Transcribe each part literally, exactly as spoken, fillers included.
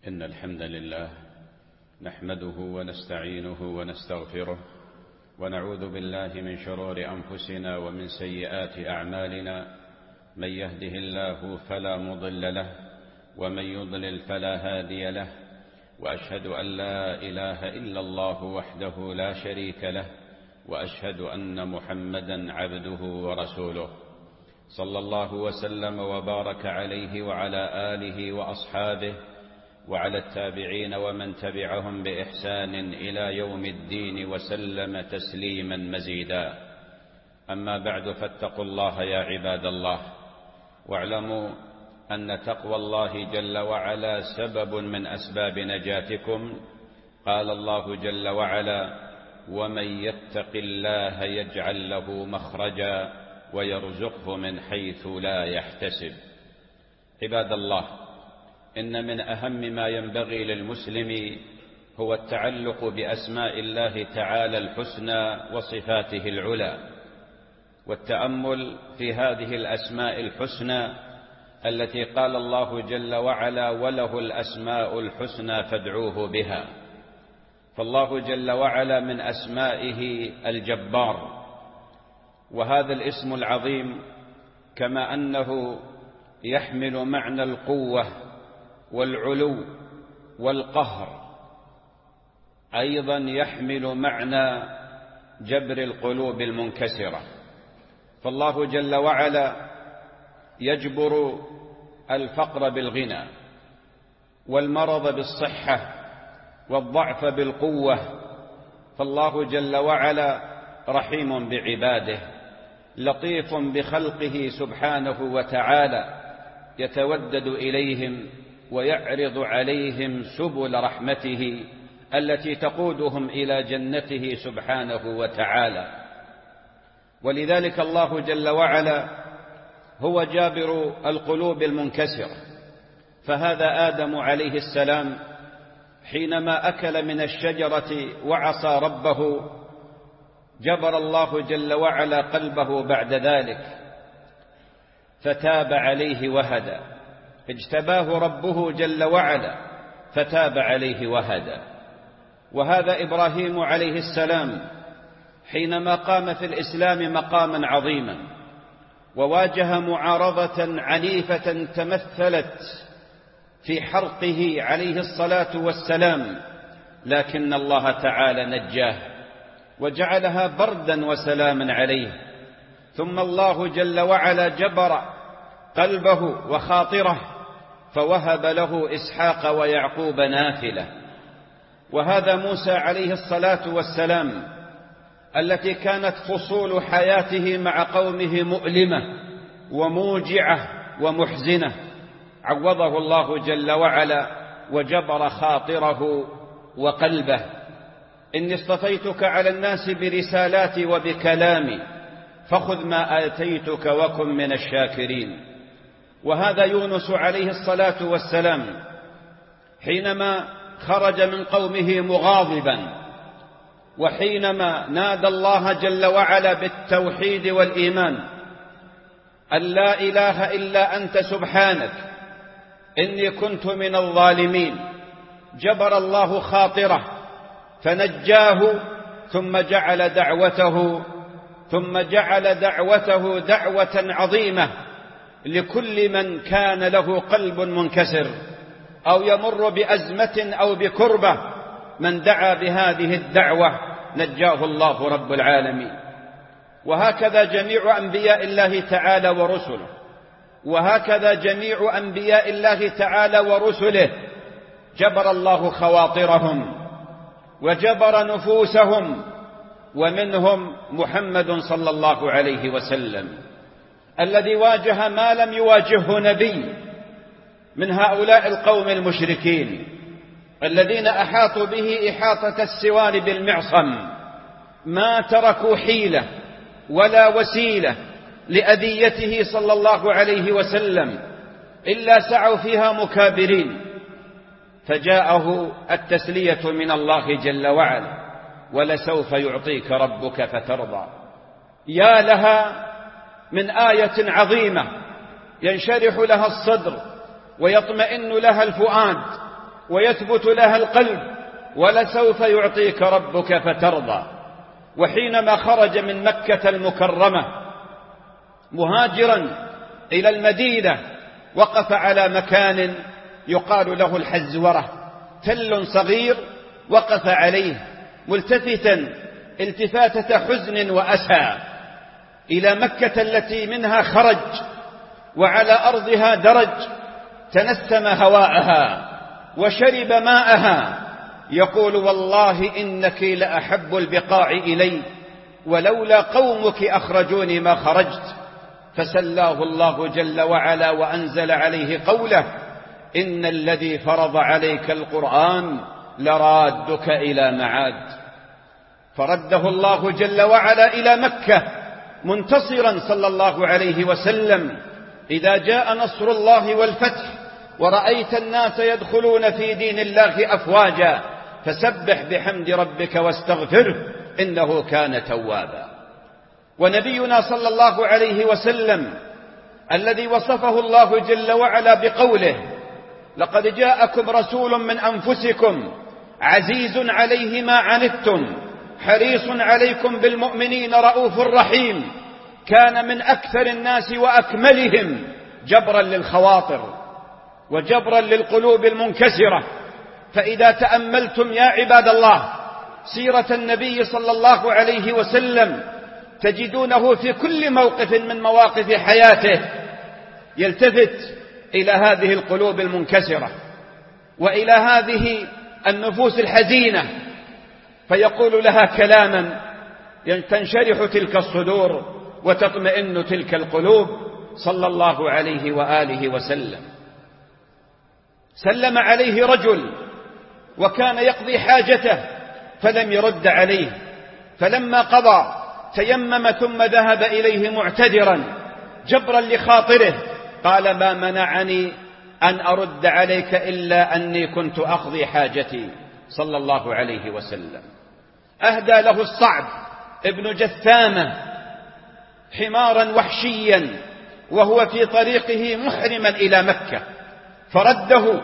إن الحمد لله نحمده ونستعينه ونستغفره ونعوذ بالله من شرور أنفسنا ومن سيئات أعمالنا. من يهده الله فلا مضل له ومن يضلل فلا هادي له، وأشهد أن لا إله إلا الله وحده لا شريك له، وأشهد أن محمدا عبده ورسوله، صلى الله وسلم وبارك عليه وعلى آله وأصحابه وعلى التابعين ومن تبعهم بإحسان إلى يوم الدين وسلم تسليما مزيدا. أما بعد، فاتقوا الله يا عباد الله، واعلموا أن تقوى الله جل وعلا سبب من أسباب نجاتكم. قال الله جل وعلا: ومن يتق الله يجعل له مخرجا ويرزقه من حيث لا يحتسب. عباد الله، إن من أهم ما ينبغي للمسلم هو التعلق بأسماء الله تعالى الحسنى وصفاته العلى، والتأمل في هذه الأسماء الحسنى التي قال الله جل وعلا: وله الأسماء الحسنى فادعوه بها. فالله جل وعلا من أسمائه الجبار، وهذا الاسم العظيم كما أنه يحمل معنى القوة والعلو والقهر، أيضا يحمل معنى جبر القلوب المنكسرة. فالله جل وعلا يجبر الفقر بالغنى، والمرض بالصحة، والضعف بالقوة. فالله جل وعلا رحيم بعباده، لطيف بخلقه سبحانه وتعالى، يتودد إليهم ويعرض عليهم سبل رحمته التي تقودهم إلى جنته سبحانه وتعالى. ولذلك الله جل وعلا هو جابر القلوب المنكسرة. فهذا آدم عليه السلام حينما أكل من الشجرة وعصى ربه، جبر الله جل وعلا قلبه بعد ذلك فتاب عليه وهدى. اجتباه ربه جل وعلا فتاب عليه وهدى. وهذا إبراهيم عليه السلام حينما قام في الإسلام مقاما عظيما، وواجه معارضة عنيفة تمثلت في حرقه عليه الصلاة والسلام، لكن الله تعالى نجاه وجعلها بردا وسلاما عليه. ثم الله جل وعلا جبر قلبه وخاطره فوهب له إسحاق ويعقوب نافلة. وهذا موسى عليه الصلاة والسلام التي كانت فصول حياته مع قومه مؤلمة وموجعة ومحزنة، عوضه الله جل وعلا وجبر خاطره وقلبه. إني اصطفيتك على الناس برسالاتي وبكلامي فخذ ما آتيتك وكن من الشاكرين. وهذا يونس عليه الصلاة والسلام حينما خرج من قومه مغاضبا، وحينما نادى الله جل وعلا بالتوحيد والإيمان: أن لا إله إلا أنت سبحانك إني كنت من الظالمين، جبر الله خاطره فنجاه، ثم جعل دعوته ثم جعل دعوته دعوة عظيمة لكل من كان له قلب منكسر أو يمر بأزمة أو بكربة. من دعا بهذه الدعوة نجاه الله رب العالمين. وهكذا جميع أنبياء الله تعالى ورسله، وهكذا جميع أنبياء الله تعالى ورسله جبر الله خواطرهم وجبر نفوسهم. ومنهم محمد صلى الله عليه وسلم الذي واجه ما لم يواجهه نبي من هؤلاء القوم المشركين الذين أحاطوا به إحاطة السوار بالمعصم، ما تركوا حيلة ولا وسيلة لأذيته صلى الله عليه وسلم إلا سعوا فيها مكابرين. فجاءه التسلية من الله جل وعلا: ولسوف يعطيك ربك فترضى. يا لها من آية عظيمة ينشرح لها الصدر ويطمئن لها الفؤاد ويثبت لها القلب، ولسوف يعطيك ربك فترضى. وحينما خرج من مكة المكرمة مهاجرا إلى المدينة وقف على مكان يقال له الحزورة، تل صغير، وقف عليه ملتفتا التفاتة حزن وأسى إلى مكة التي منها خرج وعلى أرضها درج، تنسم هواءها وشرب ماءها، يقول: والله إنك لأحب البقاع إلي، ولولا قومك أخرجوني ما خرجت. فسلاه الله جل وعلا وأنزل عليه قوله: إن الذي فرض عليك القرآن لرادك إلى معاد. فرده الله جل وعلا إلى مكة منتصرا صلى الله عليه وسلم. إذا جاء نصر الله والفتح ورأيت الناس يدخلون في دين الله أفواجا فسبح بحمد ربك واستغفره إنه كان توابا. ونبينا صلى الله عليه وسلم الذي وصفه الله جل وعلا بقوله: لقد جاءكم رسول من أنفسكم عزيز عليه ما عنتم حريص عليكم بالمؤمنين رؤوف رحيم، كان من أكثر الناس وأكملهم جبرا للخواطر وجبرا للقلوب المنكسرة. فإذا تأملتم يا عباد الله سيرة النبي صلى الله عليه وسلم تجدونه في كل موقف من مواقف حياته يلتفت إلى هذه القلوب المنكسرة وإلى هذه النفوس الحزينة، فيقول لها كلاما تنشرح تلك الصدور وتطمئن تلك القلوب صلى الله عليه وآله وسلم. سلم عليه رجل وكان يقضي حاجته فلم يرد عليه، فلما قضى تيمم ثم ذهب إليه معتذرا جبرا لخاطره، قال: ما منعني أن أرد عليك إلا أني كنت أقضي حاجتي صلى الله عليه وسلم. أهدى له الصعب ابن جثامة حمارا وحشيا وهو في طريقه محرما إلى مكة، فرده،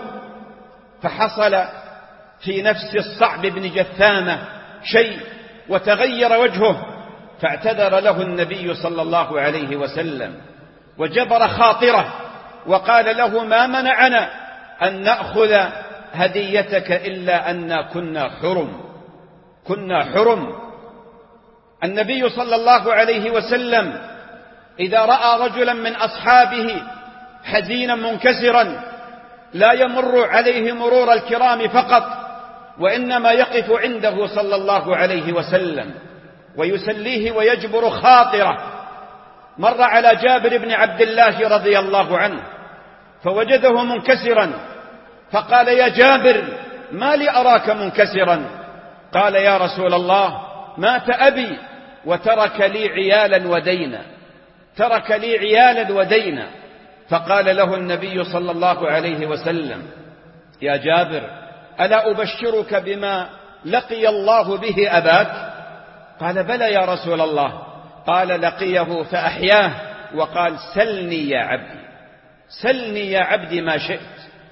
فحصل في نفس الصعب بن جثامة شيء وتغير وجهه، فاعتذر له النبي صلى الله عليه وسلم وجبر خاطره وقال له: ما منعنا أن نأخذ هديتك إلا أن كنا حرم كنا حرم. النبي صلى الله عليه وسلم إذا رأى رجلا من أصحابه حزينا منكسرا لا يمر عليه مرور الكرام فقط، وإنما يقف عنده صلى الله عليه وسلم ويسليه ويجبر خاطره. مر على جابر بن عبد الله رضي الله عنه فوجده منكسرا فقال: يا جابر ما لي أراك منكسرا؟ قال: يا رسول الله مات أبي وترك لي عيالا ودينا ترك لي عيالا ودينا فقال له النبي صلى الله عليه وسلم: يا جابر ألا أبشرك بما لقي الله به أباك؟ قال: بلى يا رسول الله. قال: لقيه فأحياه وقال: سلني يا عبدي سلني يا عبدي ما شئت.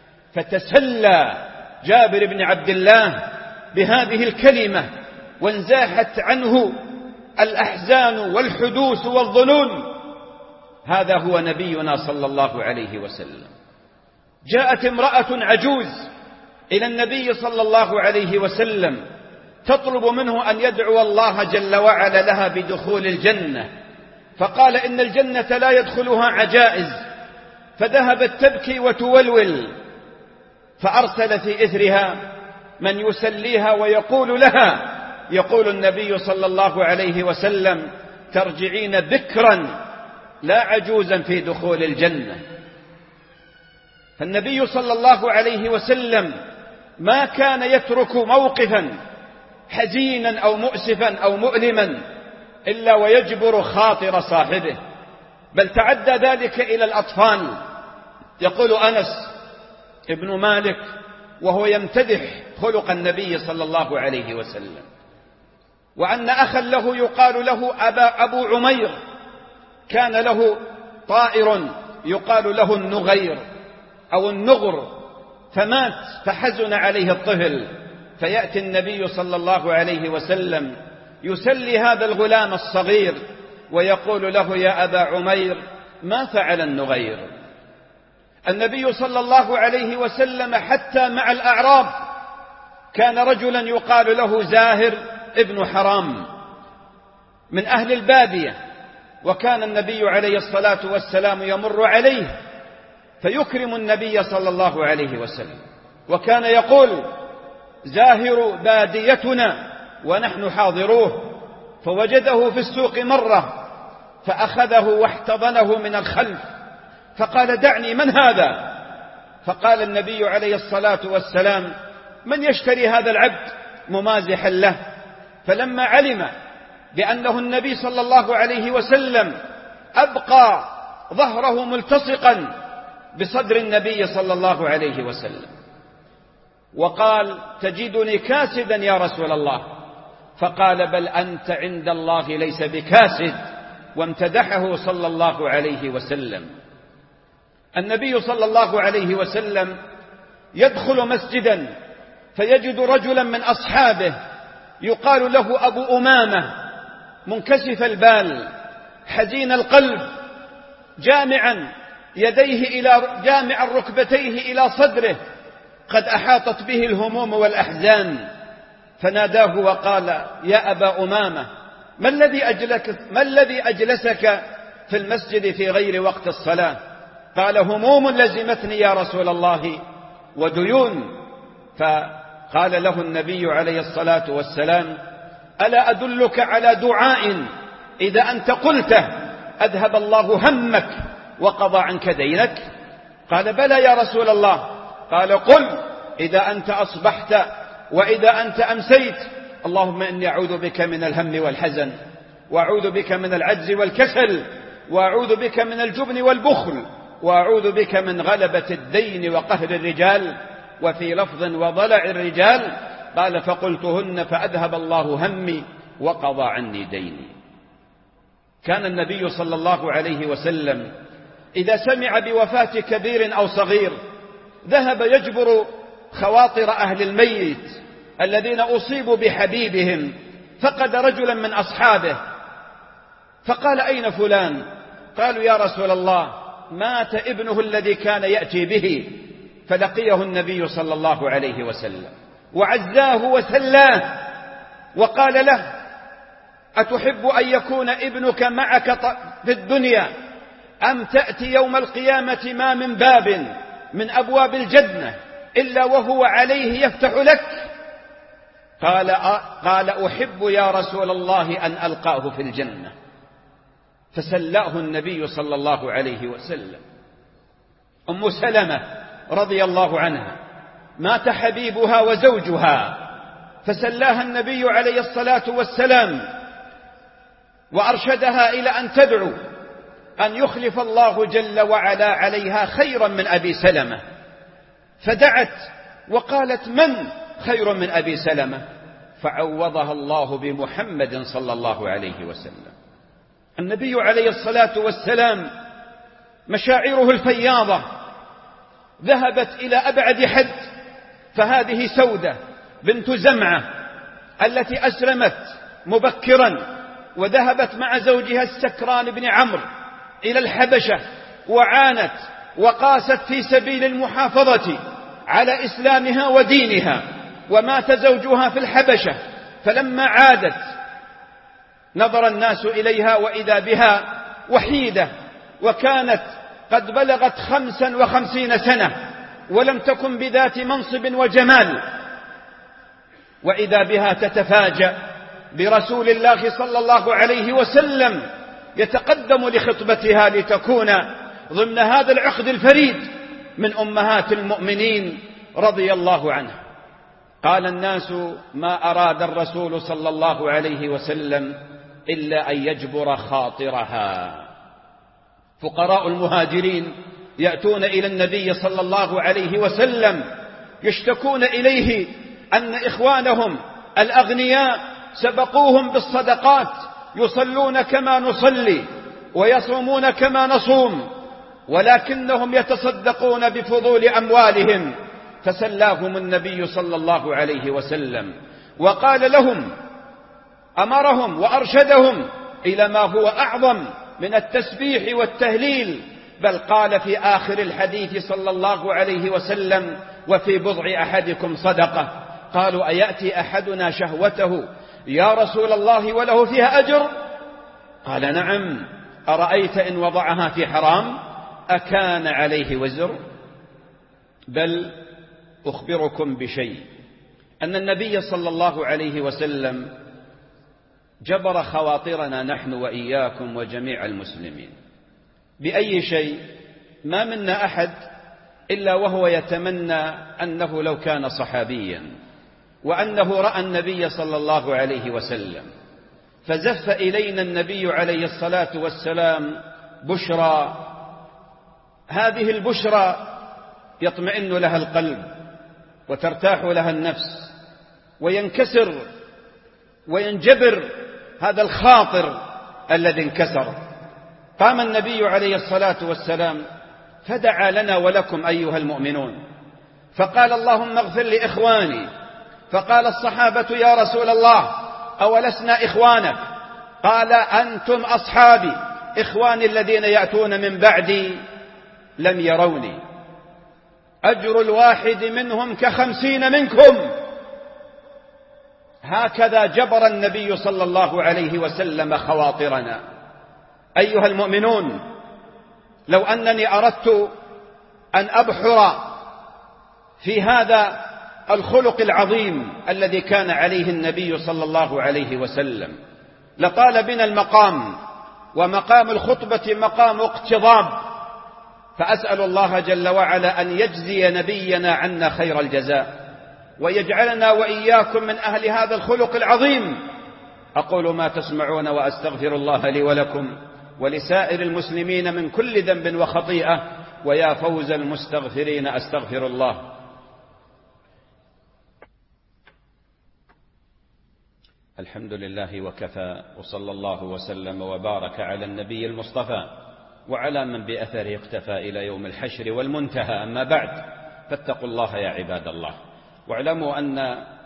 فتسلى جابر بن عبد الله بهذه الكلمة وانزاحت عنه الأحزان والحدوث والظنون. هذا هو نبينا صلى الله عليه وسلم. جاءت امرأة عجوز إلى النبي صلى الله عليه وسلم تطلب منه أن يدعو الله جل وعلا لها بدخول الجنة، فقال: إن الجنة لا يدخلها عجائز، فذهبت تبكي وتولول، فأرسل في إثرها من يسليها ويقول لها، يقول النبي صلى الله عليه وسلم: ترجعين بكرا لا عجوزا في دخول الجنة. فالنبي صلى الله عليه وسلم ما كان يترك موقفا حزينا أو مؤسفا أو مؤلما إلا ويجبر خاطر صاحبه، بل تعدى ذلك إلى الأطفال. يقول أنس ابن مالك وهو يمتدح خلق النبي صلى الله عليه وسلم: وأن أخا له يقال له أبا أبو عمير كان له طائر يقال له النغير أو النغر، فمات فحزن عليه الطفل، فيأتي النبي صلى الله عليه وسلم يسلي هذا الغلام الصغير ويقول له: يا أبا عمير، ما فعل النغير؟ النبي صلى الله عليه وسلم حتى مع الأعراب كان رجلا يقال له زاهر ابن حرام من أهل البادية، وكان النبي عليه الصلاة والسلام يمر عليه فيكرم النبي صلى الله عليه وسلم، وكان يقول: زاهر باديتنا ونحن حاضروه. فوجده في السوق مرة فأخذه واحتضنه من الخلف فقال: دعني، من هذا؟ فقال النبي عليه الصلاة والسلام: من يشتري هذا العبد؟ ممازحا له. فلما علم بأنه النبي صلى الله عليه وسلم أبقى ظهره ملتصقا بصدر النبي صلى الله عليه وسلم وقال: تجدني كاسدا يا رسول الله؟ فقال: بل أنت عند الله ليس بكاسد، وامتدحه صلى الله عليه وسلم. النبي صلى الله عليه وسلم يدخل مسجدا فيجد رجلا من أصحابه يقال له أبو أمامة منكسف البال حزين القلب جامعا يديه إلى جامع ركبتيه إلى صدره، قد أحاطت به الهموم والأحزان، فناداه وقال: يا أبا أمامة، ما الذي أجلك ما الذي أجلسك في المسجد في غير وقت الصلاة؟ قال: هموم لزمتني يا رسول الله وديون. فقال له النبي عليه الصلاة والسلام: ألا أدلك على دعاء إذا أنت قلته أذهب الله همك وقضى عنك دينك؟ قال: بلى يا رسول الله. قال: قل إذا أنت أصبحت وإذا أنت أمسيت: اللهم إني أعوذ بك من الهم والحزن، وأعوذ بك من العجز والكسل، وأعوذ بك من الجبن والبخل، وأعوذ بك من غلبة الدين وقهر الرجال، وفي لفظ وضلع الرجال. قال: فقلتهن فأذهب الله همي وقضى عني ديني. كان النبي صلى الله عليه وسلم إذا سمع بوفاة كبير أو صغير ذهب يجبر خواطر أهل الميت الذين أصيبوا بحبيبهم. فقد رجلا من أصحابه فقال: أين فلان؟ قالوا: يا رسول الله، مات ابنه الذي كان يأتي به. فلقيه النبي صلى الله عليه وسلم وعزاه وسلاه وقال له: أتحب أن يكون ابنك معك في الدنيا أم تأتي يوم القيامة ما من باب من أبواب الجنة إلا وهو عليه يفتح لك؟ قال: قال: أحب يا رسول الله أن ألقاه في الجنة. فسلاه النبي صلى الله عليه وسلم. أم سلمة رضي الله عنها مات حبيبها وزوجها، فسلاها النبي عليه الصلاة والسلام وأرشدها إلى أن تدعو أن يخلف الله جل وعلا عليها خيرا من أبي سلمة. فدعت وقالت: من خير من أبي سلمة؟ فعوضها الله بمحمد صلى الله عليه وسلم. النبي عليه الصلاة والسلام مشاعره الفياضة ذهبت إلى أبعد حد، فهذه سودة بنت زمعة التي أسلمت مبكرا وذهبت مع زوجها السكران بن عمرو إلى الحبشة وعانت وقاست في سبيل المحافظة على إسلامها ودينها، ومات زوجها في الحبشة. فلما عادت نظر الناس إليها وإذا بها وحيدة، وكانت قد بلغت خمسا وخمسين سنة ولم تكن بذات منصب وجمال، وإذا بها تتفاجأ برسول الله صلى الله عليه وسلم يتقدم لخطبتها لتكون ضمن هذا العقد الفريد من أمهات المؤمنين رضي الله عنها. قال الناس: ما أراد الرسول صلى الله عليه وسلم إلا أن يجبر خاطرها. فقراء المهاجرين يأتون إلى النبي صلى الله عليه وسلم يشتكون إليه أن إخوانهم الأغنياء سبقوهم بالصدقات، يصلون كما نصلي ويصومون كما نصوم، ولكنهم يتصدقون بفضول أموالهم فسلاهم النبي صلى الله عليه وسلم وقال لهم، أمرهم وأرشدهم إلى ما هو أعظم من التسبيح والتهليل، بل قال في آخر الحديث صلى الله عليه وسلم: وفي بضع أحدكم صدقة. قالوا: أيأتي أحدنا شهوته يا رسول الله وله فيها أجر؟ قال: نعم. أرأيت إن وضعها في حرام أكان عليه وزر؟ بل أخبركم بشيء، أن النبي صلى الله عليه وسلم جبر خواطرنا نحن وإياكم وجميع المسلمين بأي شيء. ما منا أحد إلا وهو يتمنى أنه لو كان صحابيا، وأنه رأى النبي صلى الله عليه وسلم، فزف إلينا النبي عليه الصلاة والسلام بشرى، هذه البشرى يطمئن لها القلب وترتاح لها النفس وينكسر وينجبر هذا الخاطر الذي انكسر. قام النبي عليه الصلاة والسلام فدعا لنا ولكم أيها المؤمنون، فقال: اللهم اغفر لإخواني. فقال الصحابة: يا رسول الله أولسنا إخوانك؟ قال: أنتم أصحابي، إخواني الذين يأتون من بعدي لم يروني، أجر الواحد منهم كخمسين منكم. هكذا جبر النبي صلى الله عليه وسلم خواطرنا. أيها المؤمنون، لو أنني أردت أن أبحر في هذا الخلق العظيم الذي كان عليه النبي صلى الله عليه وسلم لطال بنا المقام، ومقام الخطبة مقام اقتضاب، فأسأل الله جل وعلا أن يجزي نبينا عنا خير الجزاء، ويجعلنا وإياكم من أهل هذا الخلق العظيم. أقول ما تسمعون وأستغفر الله لي ولكم ولسائر المسلمين من كل ذنب وخطيئة، ويا فوز المستغفرين أستغفر الله. الحمد لله وكفى، وصلى الله وسلم وبارك على النبي المصطفى وعلى من بأثره اقتفى إلى يوم الحشر والمنتهى. أما بعد، فاتقوا الله يا عباد الله، واعلموا أن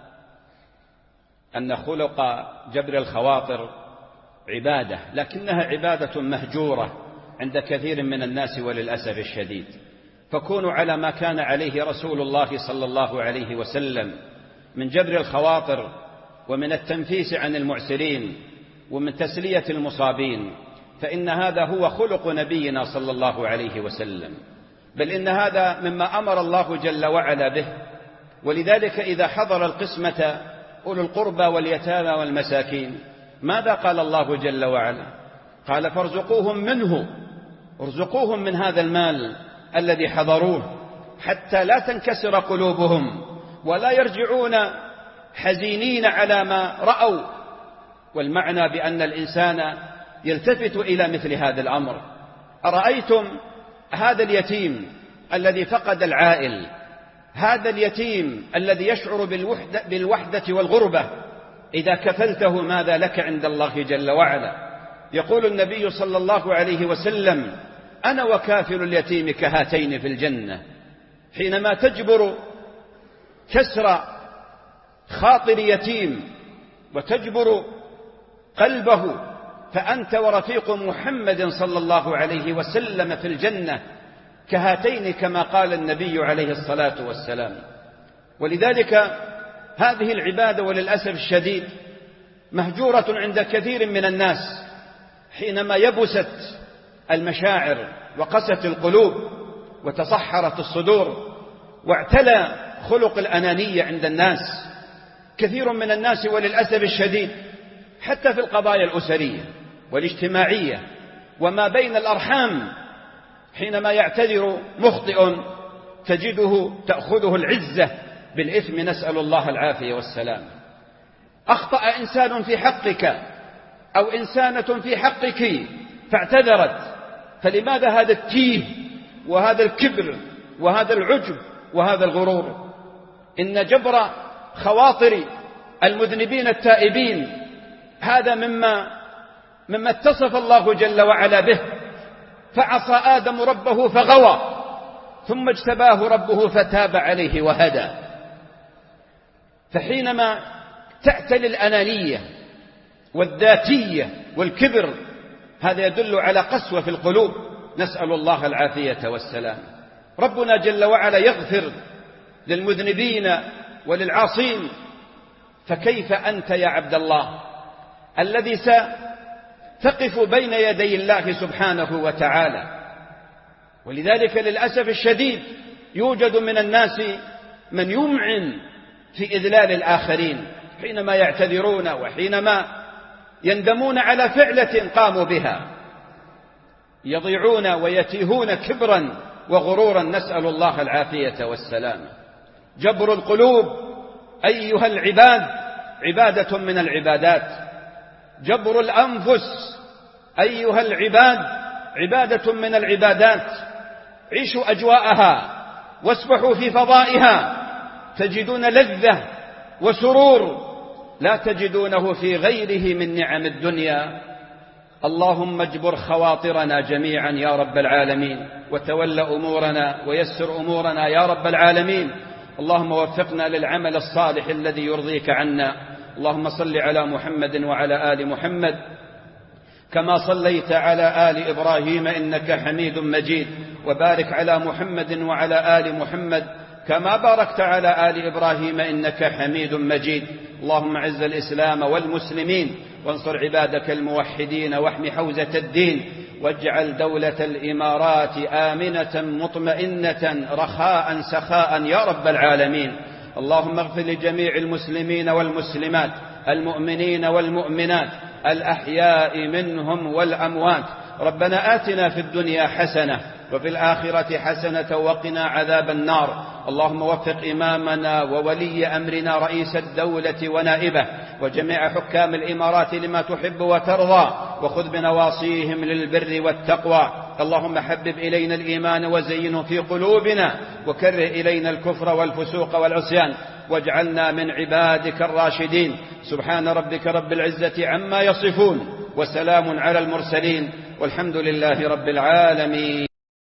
أن خلق جبر الخواطر عبادة، لكنها عبادة مهجورة عند كثير من الناس وللأسف الشديد. فكونوا على ما كان عليه رسول الله صلى الله عليه وسلم من جبر الخواطر، ومن التنفيس عن المعسرين، ومن تسلية المصابين، فإن هذا هو خلق نبينا صلى الله عليه وسلم، بل إن هذا مما أمر الله جل وعلا به. ولذلك إذا حضر القسمة أولو القربى واليتامى والمساكين، ماذا قال الله جل وعلا؟ قال: فارزقوهم منه، ارزقوهم من هذا المال الذي حضروه، حتى لا تنكسر قلوبهم ولا يرجعون حزينين على ما رأوا. والمعنى بأن الإنسان يلتفت إلى مثل هذا الأمر. أرأيتم هذا اليتيم الذي فقد العائل، هذا اليتيم الذي يشعر بالوحدة, بالوحدة والغربة، إذا كفلته ماذا لك عند الله جل وعلا؟ يقول النبي صلى الله عليه وسلم: أنا وكافل اليتيم كهاتين في الجنة. حينما تجبر كسر خاطر يتيم وتجبر قلبه، فأنت ورفيق محمد صلى الله عليه وسلم في الجنة كهاتين، كما قال النبي عليه الصلاة والسلام. ولذلك هذه العبادة وللأسف الشديد مهجورة عند كثير من الناس، حينما يبست المشاعر وقست القلوب وتصحرت الصدور واعتلى خلق الأنانية عند الناس. كثير من الناس وللأسف الشديد حتى في القضايا الأسرية والاجتماعية وما بين الأرحام، حينما يعتذر مخطئ تجده تأخذه العزة بالإثم، نسأل الله العافية والسلام. أخطأ إنسان في حقك أو إنسانة في حقك فاعتذرت، فلماذا هذا التيه وهذا الكبر وهذا العجب وهذا الغرور؟ إن جبر خواطر المذنبين التائبين هذا مما مما اتصف الله جل وعلا به. فعصى آدم ربه فغوى، ثم اجتباه ربه فتاب عليه وهدى. فحينما تعتلي الأنانية والذاتية والكبر هذا يدل على قسوة في القلوب، نسأل الله العافية والسلام. ربنا جل وعلا يغفر للمذنبين وللعاصين، فكيف أنت يا عبد الله الذي ستقف بين يدي الله سبحانه وتعالى؟ ولذلك للأسف الشديد يوجد من الناس من يمعن في إذلال الآخرين حينما يعتذرون وحينما يندمون على فعلة قاموا بها، يضيعون ويتيهون كبرا وغرورا، نسأل الله العافية والسلام. جبر القلوب أيها العباد عبادة من العبادات، جبر الأنفس أيها العباد عبادة من العبادات. عيشوا أجواءها واسبحوا في فضائها، تجدون لذة وسرور لا تجدونه في غيره من نعم الدنيا. اللهم اجبر خواطرنا جميعا يا رب العالمين، وتول أمورنا ويسر أمورنا يا رب العالمين. اللهم وفقنا للعمل الصالح الذي يرضيك عنا. اللهم صل على محمد وعلى آل محمد كما صليت على آل إبراهيم إنك حميد مجيد، وبارك على محمد وعلى آل محمد كما باركت على آل إبراهيم إنك حميد مجيد. اللهم اعز الإسلام والمسلمين، وانصر عبادك الموحدين، واحم حوزة الدين، واجعل دولة الإمارات آمنة مطمئنة رخاء سخاء يا رب العالمين. اللهم اغفر لجميع المسلمين والمسلمات، المؤمنين والمؤمنات، الأحياء منهم والأموات. ربنا آتنا في الدنيا حسنة وفي الآخرة حسنة وقنا عذاب النار. اللهم وفق إمامنا وولي أمرنا رئيس الدولة ونائبه وجميع حكام الإمارات لما تحب وترضى، وخذ بنواصيهم للبر والتقوى. اللهم حبب إلينا الإيمان وزينه في قلوبنا، وكره إلينا الكفر والفسوق والعصيان، واجعلنا من عبادك الراشدين. سبحان ربك رب العزة عما يصفون، وسلام على المرسلين، والحمد لله رب العالمين.